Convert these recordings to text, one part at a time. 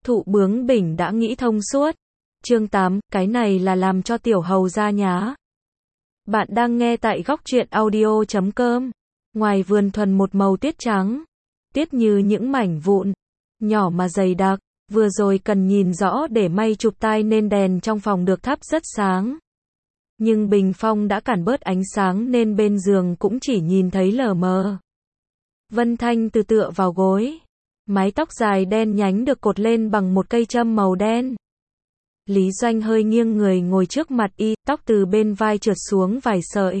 Thụ bướng bỉnh đã nghĩ thông suốt. Chương 8, cái này là làm cho tiểu hầu ra nhá. Bạn đang nghe tại góc truyện audio.com. Ngoài vườn thuần một màu tuyết trắng. Tuyết như những mảnh vụn, nhỏ mà dày đặc. Vừa rồi cần nhìn rõ để may chụp tai nên đèn trong phòng được thắp rất sáng. Nhưng bình phong đã cản bớt ánh sáng nên bên giường cũng chỉ nhìn thấy lờ mờ. Vân Thanh từ tựa vào gối. Mái tóc dài đen nhánh được cột lên bằng một cây châm màu đen. Lý Doanh hơi nghiêng người ngồi trước mặt y, tóc từ bên vai trượt xuống vài sợi.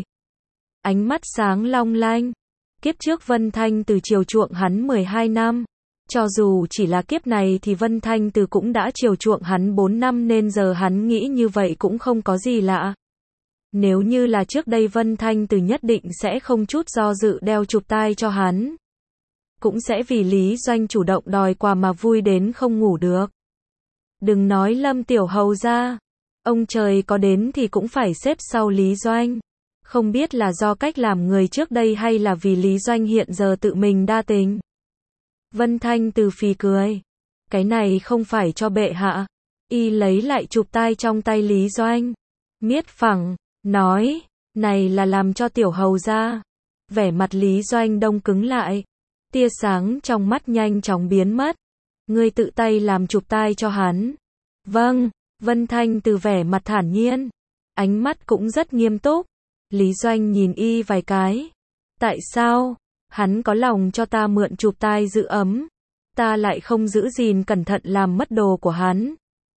Ánh mắt sáng long lanh. Kiếp trước Vân Thanh từ chiều chuộng hắn 12 năm. Cho dù chỉ là kiếp này thì Vân Thanh từ cũng đã chiều chuộng hắn 4 năm nên giờ hắn nghĩ như vậy cũng không có gì lạ. Nếu như là trước đây Vân Thanh từ nhất định sẽ không chút do dự đeo chụp tai cho hắn. Cũng sẽ vì Lý Doanh chủ động đòi quà mà vui đến không ngủ được. Đừng nói Lâm tiểu hầu ra. Ông trời có đến thì cũng phải xếp sau Lý Doanh. Không biết là do cách làm người trước đây hay là vì Lý Doanh hiện giờ tự mình đa tình. Vân Thanh từ phì cười. Cái này không phải cho bệ hạ. Y lấy lại chụp tai trong tay Lý Doanh. Miết phẳng, nói, này là làm cho tiểu hầu ra. Vẻ mặt Lý Doanh đông cứng lại. Tia sáng trong mắt nhanh chóng biến mất. Ngươi tự tay làm chụp tai cho hắn. Vâng, Vân Thanh từ vẻ mặt thản nhiên. Ánh mắt cũng rất nghiêm túc. Lý Doanh nhìn y vài cái. Tại sao? Hắn có lòng cho ta mượn chụp tai giữ ấm. Ta lại không giữ gìn cẩn thận làm mất đồ của hắn.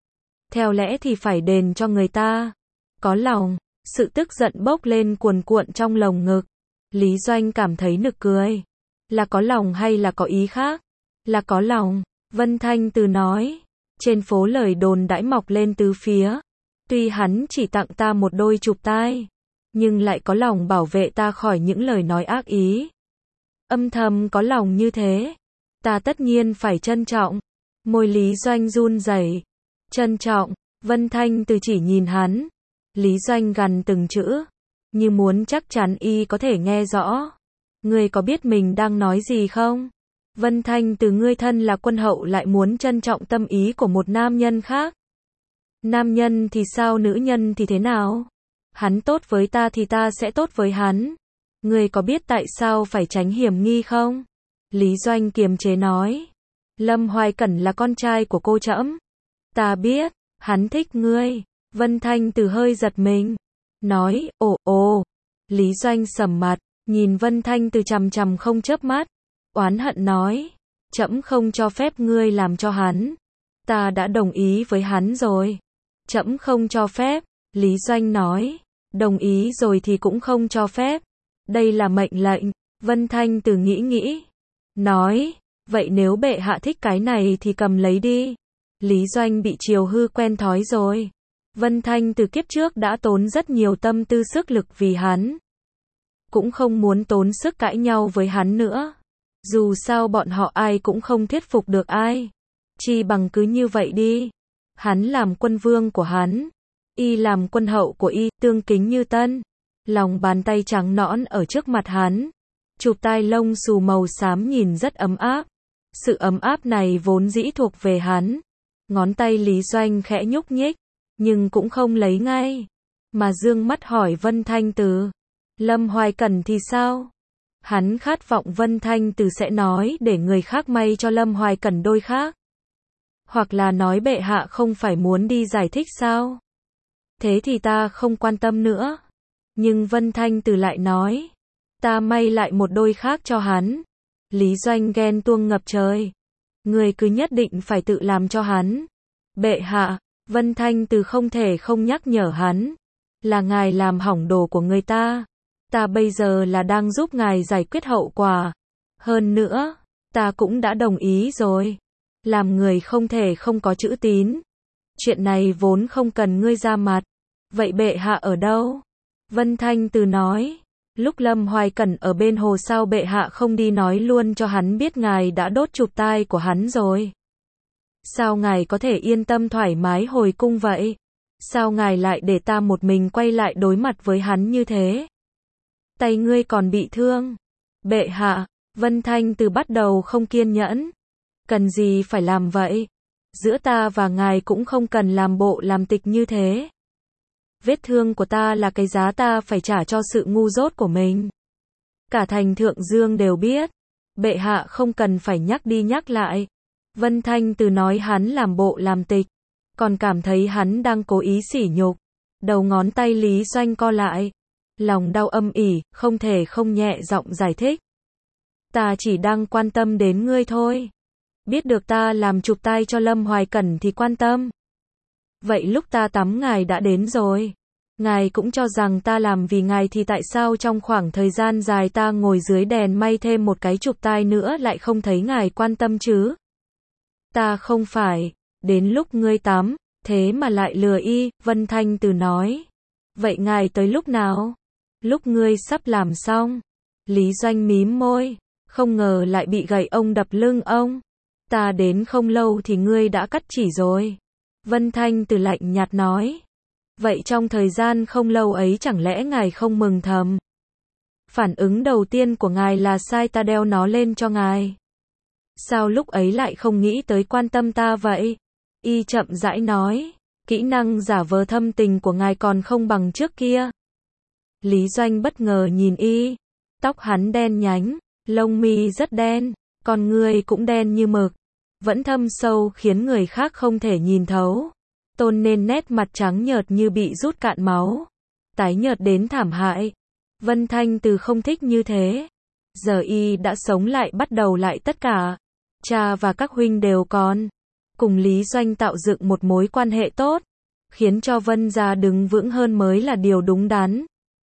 Theo lẽ thì phải đền cho người ta. Có lòng, sự tức giận bốc lên cuồn cuộn trong lồng ngực. Lý Doanh cảm thấy nực cười. Là có lòng hay là có ý khác? Là có lòng, Vân Thanh từ nói. Trên phố lời đồn đãi mọc lên tứ phía. Tuy hắn chỉ tặng ta một đôi chụp tai, nhưng lại có lòng bảo vệ ta khỏi những lời nói ác ý. Âm thầm có lòng như thế, ta tất nhiên phải trân trọng. Môi Lý Doanh run rẩy. Trân trọng, Vân Thanh từ chỉ nhìn hắn. Lý Doanh gằn từng chữ, như muốn chắc chắn y có thể nghe rõ. Ngươi có biết mình đang nói gì không? Vân Thanh từ ngươi thân là quân hậu lại muốn trân trọng tâm ý của một nam nhân khác. Nam nhân thì sao, nữ nhân thì thế nào? Hắn tốt với ta thì ta sẽ tốt với hắn. Ngươi có biết tại sao phải tránh hiểm nghi không? Lý Doanh kiềm chế nói. Lâm Hoài Cẩn là con trai của cô trẫm. Ta biết, hắn thích ngươi. Vân Thanh từ hơi giật mình. Nói, ồ. Lý Doanh sầm mặt, nhìn Vân Thanh từ chằm chằm không chớp mắt. Oán hận nói. Trẫm không cho phép ngươi làm cho hắn. Ta đã đồng ý với hắn rồi. Trẫm không cho phép. Lý Doanh nói. Đồng ý rồi thì cũng không cho phép. Đây là mệnh lệnh. Vân Thanh từ nghĩ. Nói. Vậy nếu bệ hạ thích cái này thì cầm lấy đi. Lý Doanh bị chiều hư quen thói rồi. Vân Thanh từ kiếp trước đã tốn rất nhiều tâm tư sức lực vì hắn. Cũng không muốn tốn sức cãi nhau với hắn nữa. Dù sao bọn họ ai cũng không thuyết phục được ai. Chi bằng cứ như vậy đi. Hắn làm quân vương của hắn. Y làm quân hậu của y, tương kính như tân. Lòng bàn tay trắng nõn ở trước mặt hắn. Chụp tai lông xù màu xám nhìn rất ấm áp. Sự ấm áp này vốn dĩ thuộc về hắn. Ngón tay Lý Doanh khẽ nhúc nhích. Nhưng cũng không lấy ngay. Mà dương mắt hỏi Vân Thanh từ. Lâm Hoài Cẩn thì sao? Hắn khát vọng Vân Thanh từ sẽ nói để người khác may cho Lâm Hoài Cẩn đôi khác. Hoặc là nói bệ hạ không phải muốn đi giải thích sao? Thế thì ta không quan tâm nữa. Nhưng Vân Thanh từ lại nói. Ta may lại một đôi khác cho hắn. Lý Doanh ghen tuông ngập trời. Người cứ nhất định phải tự làm cho hắn. Bệ hạ, Vân Thanh từ không thể không nhắc nhở hắn. Là ngài làm hỏng đồ của người ta. Ta bây giờ là đang giúp ngài giải quyết hậu quả. Hơn nữa, ta cũng đã đồng ý rồi. Làm người không thể không có chữ tín. Chuyện này vốn không cần ngươi ra mặt. Vậy bệ hạ ở đâu? Vân Thanh từ nói. Lúc Lâm Hoài Cẩn ở bên hồ sao bệ hạ không đi nói luôn cho hắn biết ngài đã đốt chụp tai của hắn rồi? Sao ngài có thể yên tâm thoải mái hồi cung vậy? Sao ngài lại để ta một mình quay lại đối mặt với hắn như thế? Tay ngươi còn bị thương. Bệ hạ, Vân Thanh từ bắt đầu không kiên nhẫn. Cần gì phải làm vậy? Giữa ta và ngài cũng không cần làm bộ làm tịch như thế. Vết thương của ta là cái giá ta phải trả cho sự ngu dốt của mình. Cả thành Thượng Dương đều biết. Bệ hạ không cần phải nhắc đi nhắc lại. Vân Thanh Từ nói hắn làm bộ làm tịch, còn cảm thấy hắn đang cố ý sỉ nhục. Đầu ngón tay Lý Doanh co lại. Lòng đau âm ỉ, không thể không nhẹ giọng giải thích. Ta chỉ đang quan tâm đến ngươi thôi. Biết được ta làm chụp tay cho Lâm Hoài Cẩn thì quan tâm. Vậy lúc ta tắm ngài đã đến rồi. Ngài cũng cho rằng ta làm vì ngài thì tại sao trong khoảng thời gian dài ta ngồi dưới đèn may thêm một cái chụp tai nữa lại không thấy ngài quan tâm chứ? Ta không phải. Đến lúc ngươi tắm, thế mà lại lừa y, Vân Thanh Từ nói. Vậy ngài tới lúc nào? Lúc ngươi sắp làm xong. Lý Doanh mím môi. Không ngờ lại bị gậy ông đập lưng ông. Ta đến không lâu thì ngươi đã cắt chỉ rồi. Vân Thanh Từ lạnh nhạt nói. Vậy trong thời gian không lâu ấy chẳng lẽ ngài không mừng thầm? Phản ứng đầu tiên của ngài là sai ta đeo nó lên cho ngài. Sao lúc ấy lại không nghĩ tới quan tâm ta vậy? Y chậm rãi nói. Kỹ năng giả vờ thâm tình của ngài còn không bằng trước kia. Lý Doanh bất ngờ nhìn y. Tóc hắn đen nhánh, lông mi rất đen, con ngươi cũng đen như mực. Vẫn thâm sâu khiến người khác không thể nhìn thấu. Tôn nên nét mặt trắng nhợt như bị rút cạn máu. Tái nhợt đến thảm hại. Vân Thanh Từ không thích như thế. Giờ y đã sống lại bắt đầu lại tất cả. Cha và các huynh đều còn. Cùng Lý Doanh tạo dựng một mối quan hệ tốt. Khiến cho Vân gia đứng vững hơn mới là điều đúng đắn.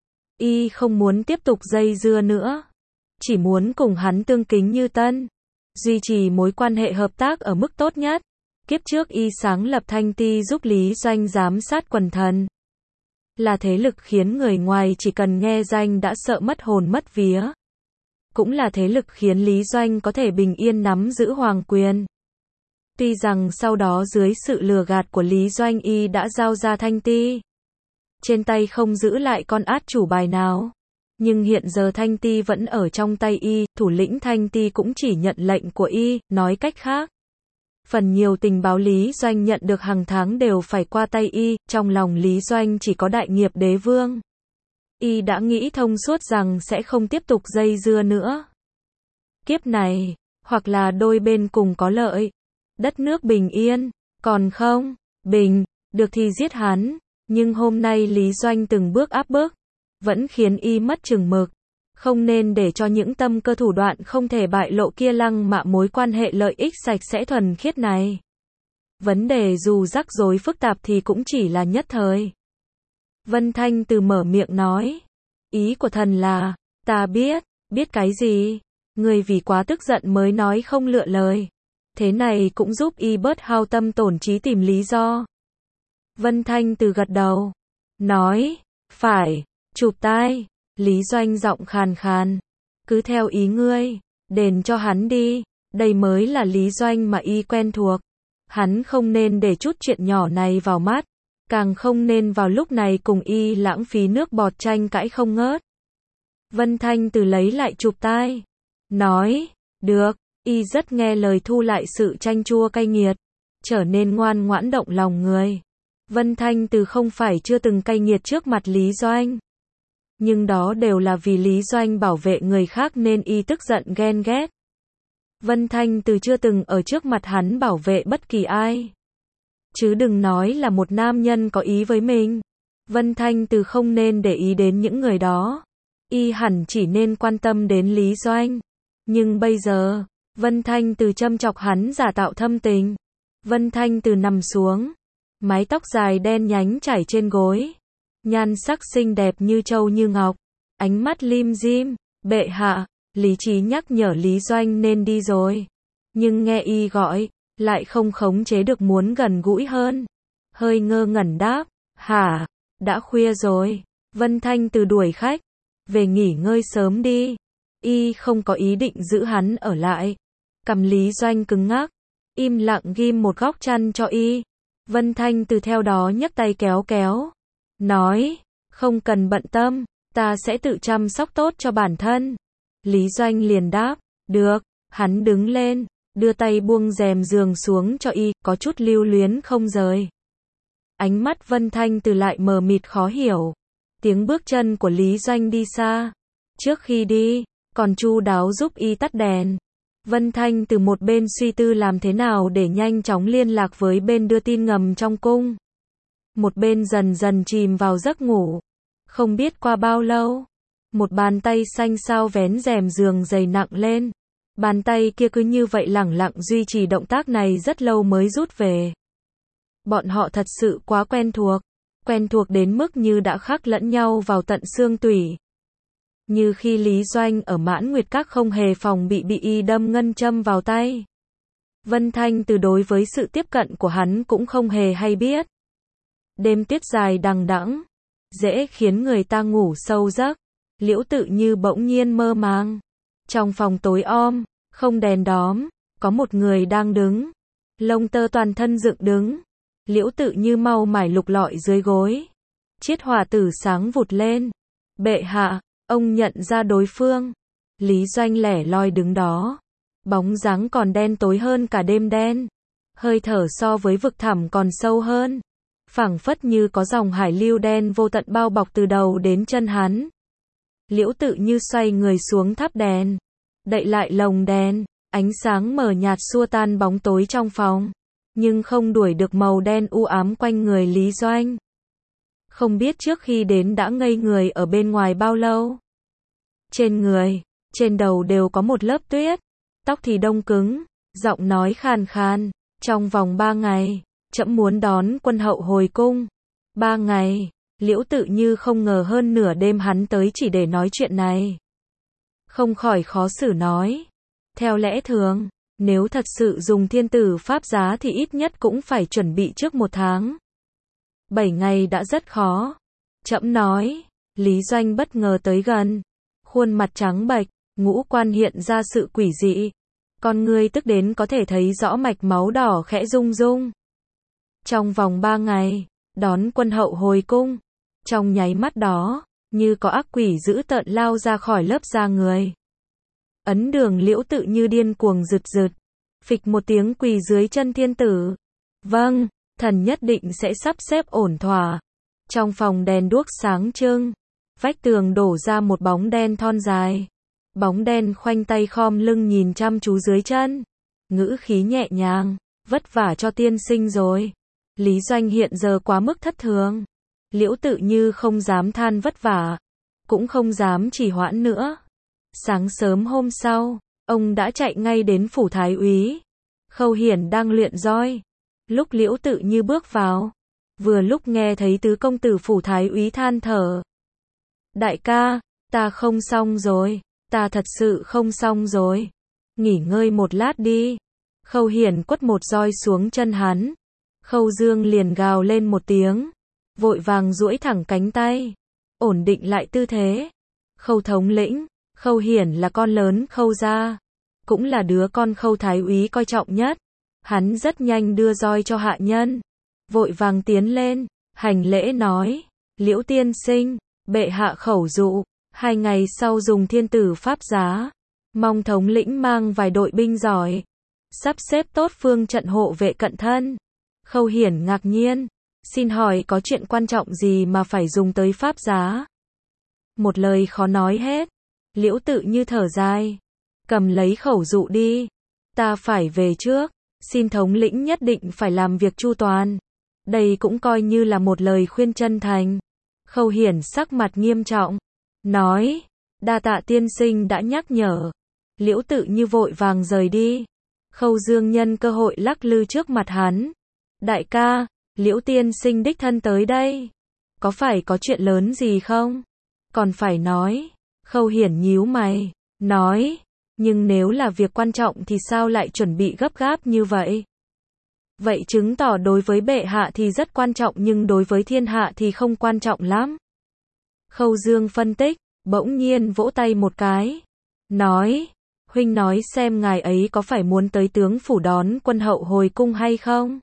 Y không muốn tiếp tục dây dưa nữa. Chỉ muốn cùng hắn tương kính như tân. Duy trì mối quan hệ hợp tác ở mức tốt nhất. Kiếp trước y sáng lập Thanh Ti giúp Lý Doanh giám sát quần thần. Là thế lực khiến người ngoài chỉ cần nghe danh đã sợ mất hồn mất vía. Cũng là thế lực khiến Lý Doanh có thể bình yên nắm giữ hoàng quyền. Tuy rằng sau đó dưới sự lừa gạt của Lý Doanh y đã giao ra Thanh Ti. Trên tay không giữ lại con át chủ bài nào. Nhưng hiện giờ Thanh Ti vẫn ở trong tay y, thủ lĩnh Thanh Ti cũng chỉ nhận lệnh của y, nói cách khác. Phần nhiều tình báo Lý Doanh nhận được hàng tháng đều phải qua tay y, trong lòng Lý Doanh chỉ có đại nghiệp đế vương. Y đã nghĩ thông suốt rằng sẽ không tiếp tục dây dưa nữa. Kiếp này, hoặc là đôi bên cùng có lợi. Đất nước bình yên, còn không, bình, được thì giết hắn. Nhưng hôm nay Lý Doanh từng bước áp bức, vẫn khiến y mất chừng mực. Không nên để cho những tâm cơ thủ đoạn không thể bại lộ kia lăng mạ mối quan hệ lợi ích sạch sẽ thuần khiết này. Vấn đề dù rắc rối phức tạp thì cũng chỉ là nhất thời. Vân Thanh Từ mở miệng nói. Ý của thần là, ta biết cái gì? Người vì quá tức giận mới nói không lựa lời. Thế này cũng giúp y bớt hao tâm tổn trí tìm lý do. Vân Thanh Từ gật đầu. Nói, phải, chụp tai. Lý Doanh giọng khàn khàn. Cứ theo ý ngươi, đền cho hắn đi. Đây mới là Lý Doanh mà y quen thuộc. Hắn không nên để chút chuyện nhỏ này vào mắt. Càng không nên vào lúc này cùng y lãng phí nước bọt tranh cãi không ngớt. Vân Thanh Từ lấy lại chụp tai. Nói, được, y rất nghe lời thu lại sự chanh chua cay nghiệt. Trở nên ngoan ngoãn động lòng người. Vân Thanh Từ không phải chưa từng cay nghiệt trước mặt Lý Doanh. Nhưng đó đều là vì Lý Doanh bảo vệ người khác nên y tức giận ghen ghét. Vân Thanh Từ chưa từng ở trước mặt hắn bảo vệ bất kỳ ai. Chứ đừng nói là một nam nhân có ý với mình. Vân Thanh Từ không nên để ý đến những người đó. Y hẳn chỉ nên quan tâm đến Lý Doanh. Nhưng bây giờ, Vân Thanh Từ châm chọc hắn giả tạo thâm tình. Vân Thanh Từ nằm xuống. Mái tóc dài đen nhánh trải trên gối. Nhan sắc xinh đẹp như châu như ngọc. Ánh mắt lim dim. Bệ hạ, lý trí nhắc nhở Lý Doanh nên đi rồi. Nhưng nghe y gọi, lại không khống chế được muốn gần gũi hơn. Hơi ngơ ngẩn đáp, hả, đã khuya rồi. Vân Thanh Từ đuổi khách. Về nghỉ ngơi sớm đi. Y không có ý định giữ hắn ở lại. Cằm Lý Doanh cứng ngắc. Im lặng ghim một góc chăn cho y. Vân Thanh Từ theo đó nhấc tay kéo kéo. Nói, không cần bận tâm, ta sẽ tự chăm sóc tốt cho bản thân. Lý Doanh liền đáp, được, hắn đứng lên, đưa tay buông rèm giường xuống cho y, có chút lưu luyến không rời. Ánh mắt Vân Thanh Từ lại mờ mịt khó hiểu. Tiếng bước chân của Lý Doanh đi xa. Trước khi đi, còn chu đáo giúp y tắt đèn. Vân Thanh Từ một bên suy tư làm thế nào để nhanh chóng liên lạc với bên đưa tin ngầm trong cung. Một bên dần dần chìm vào giấc ngủ. Không biết qua bao lâu, một bàn tay xanh xao vén rèm giường dày nặng lên. Bàn tay kia cứ như vậy lẳng lặng duy trì động tác này rất lâu mới rút về. Bọn họ thật sự quá quen thuộc đến mức như đã khắc lẫn nhau vào tận xương tủy. Như khi Lý Doanh ở Mãn Nguyệt Các không hề phòng bị y đâm ngân châm vào tay. Vân Thanh Từ đối với sự tiếp cận của hắn cũng không hề hay biết. Đêm tuyết dài đằng đẵng, dễ khiến người ta ngủ sâu giấc. Liễu Tự Như bỗng nhiên mơ màng. Trong phòng tối om, không đèn đóm, có một người đang đứng. Lông tơ toàn thân dựng đứng. Liễu Tự Như mau mải lục lọi dưới gối. Chiết hỏa tử sáng vụt lên. Bệ hạ, ông nhận ra đối phương. Lý Doanh lẻ loi đứng đó. Bóng dáng còn đen tối hơn cả đêm đen. Hơi thở so với vực thẳm còn sâu hơn. Phảng phất như có dòng hải lưu đen vô tận bao bọc từ đầu đến chân hắn. Liễu Tự Như xoay người xuống thắp đèn. Đậy lại lồng đèn. Ánh sáng mờ nhạt xua tan bóng tối trong phòng. Nhưng không đuổi được màu đen u ám quanh người Lý Doanh. Không biết trước khi đến đã ngây người ở bên ngoài bao lâu. Trên người, trên đầu đều có một lớp tuyết. Tóc thì đông cứng, giọng nói khàn khàn. Trong vòng 3 ngày, trẫm muốn đón quân hậu hồi cung. 3 ngày, Liễu Tự Như không ngờ hơn nửa đêm hắn tới chỉ để nói chuyện này. Không khỏi khó xử nói. Theo lẽ thường, nếu thật sự dùng thiên tử pháp giá thì ít nhất cũng phải chuẩn bị trước 1 tháng. 7 ngày đã rất khó. Trẫm nói. Lý Doanh bất ngờ tới gần. Khuôn mặt trắng bệch, ngũ quan hiện ra sự quỷ dị. Con ngươi tức đến có thể thấy rõ mạch máu đỏ khẽ rung rung. Trong vòng 3 ngày, đón quân hậu hồi cung. Trong nháy mắt đó, như có ác quỷ dữ tợn lao ra khỏi lớp da người. Ấn Đường Liễu Tự Như điên cuồng rực rực. Phịch một tiếng quỳ dưới chân thiên tử. Vâng, thần nhất định sẽ sắp xếp ổn thỏa. Trong phòng đèn đuốc sáng trưng. Vách tường đổ ra một bóng đen thon dài. Bóng đen khoanh tay khom lưng nhìn chăm chú dưới chân. Ngữ khí nhẹ nhàng. Vất vả cho tiên sinh rồi. Lý Doanh hiện giờ quá mức thất thường. Liễu Tự Như không dám than vất vả. Cũng không dám trì hoãn nữa. Sáng sớm hôm sau, ông đã chạy ngay đến phủ thái úy. Khâu Hiển đang luyện roi. Lúc Liễu Tự Như bước vào, vừa lúc nghe thấy tứ công tử phủ thái úy than thở. Đại ca, ta không xong rồi, ta thật sự không xong rồi. Nghỉ ngơi một lát đi. Khâu Hiển quất một roi xuống chân hắn. Khâu Dương liền gào lên một tiếng, vội vàng duỗi thẳng cánh tay, ổn định lại tư thế. Khâu thống lĩnh, Khâu Hiển là con lớn Khâu gia, cũng là đứa con Khâu thái úy coi trọng nhất. Hắn rất nhanh đưa roi cho hạ nhân, vội vàng tiến lên, hành lễ nói, Liễu tiên sinh, bệ hạ khẩu dụ, 2 ngày sau dùng thiên tử pháp giá, mong thống lĩnh mang vài đội binh giỏi, sắp xếp tốt phương trận hộ vệ cận thân. Khâu Hiển ngạc nhiên, xin hỏi có chuyện quan trọng gì mà phải dùng tới pháp giá? Một lời khó nói hết. Liễu Tự Như thở dài, cầm lấy khẩu dụ đi, ta phải về trước, xin thống lĩnh nhất định phải làm việc chu toàn. Đây cũng coi như là một lời khuyên chân thành. Khâu Hiển sắc mặt nghiêm trọng, nói, đa tạ tiên sinh đã nhắc nhở. Liễu Tự Như vội vàng rời đi. Khâu Dương nhân cơ hội lắc lư trước mặt hắn. Đại ca, Liễu tiên sinh đích thân tới đây. Có phải có chuyện lớn gì không? Còn phải nói. Khâu Hiển nhíu mày, nói, nhưng nếu là việc quan trọng thì sao lại chuẩn bị gấp gáp như vậy? Vậy chứng tỏ đối với bệ hạ thì rất quan trọng nhưng đối với thiên hạ thì không quan trọng lắm. Khâu Dương phân tích, bỗng nhiên vỗ tay một cái, nói, huynh nói xem ngài ấy có phải muốn tới tướng phủ đón quân hậu hồi cung hay không?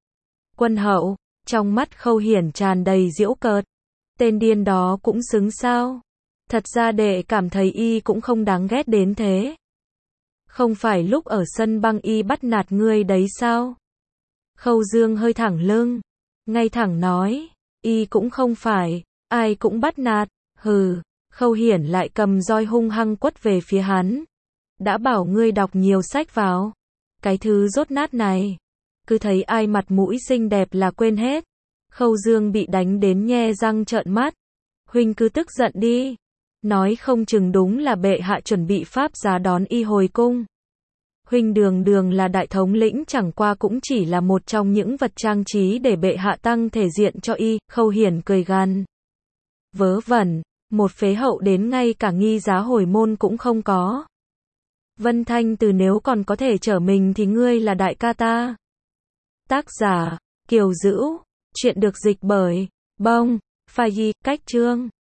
Quân hậu, trong mắt Khâu Hiển tràn đầy giễu cợt, tên điên đó cũng xứng sao? Thật ra đệ cảm thấy y cũng không đáng ghét đến thế. Không phải lúc ở sân băng y bắt nạt ngươi đấy sao? Khâu Dương hơi thẳng lưng, ngay thẳng nói, y cũng không phải, ai cũng bắt nạt, hừ. Khâu Hiển lại cầm roi hung hăng quất về phía hắn. Đã bảo ngươi đọc nhiều sách vào. Cái thứ rốt nát này. Cứ thấy ai mặt mũi xinh đẹp là quên hết. Khâu Dương bị đánh đến nhe răng trợn mắt. Huynh cứ tức giận đi. Nói không chừng đúng là bệ hạ chuẩn bị pháp giá đón y hồi cung. Huynh đường đường là đại thống lĩnh chẳng qua cũng chỉ là một trong những vật trang trí để bệ hạ tăng thể diện cho y. Khâu Hiển cười gằn. Vớ vẩn, một phế hậu đến ngay cả nghi giá hồi môn cũng không có. Vân Thanh Từ nếu còn có thể trở mình thì ngươi là đại ca ta. Tác giả, Kiều Dữu, chuyện được dịch bởi Bông, Phai, cách chương.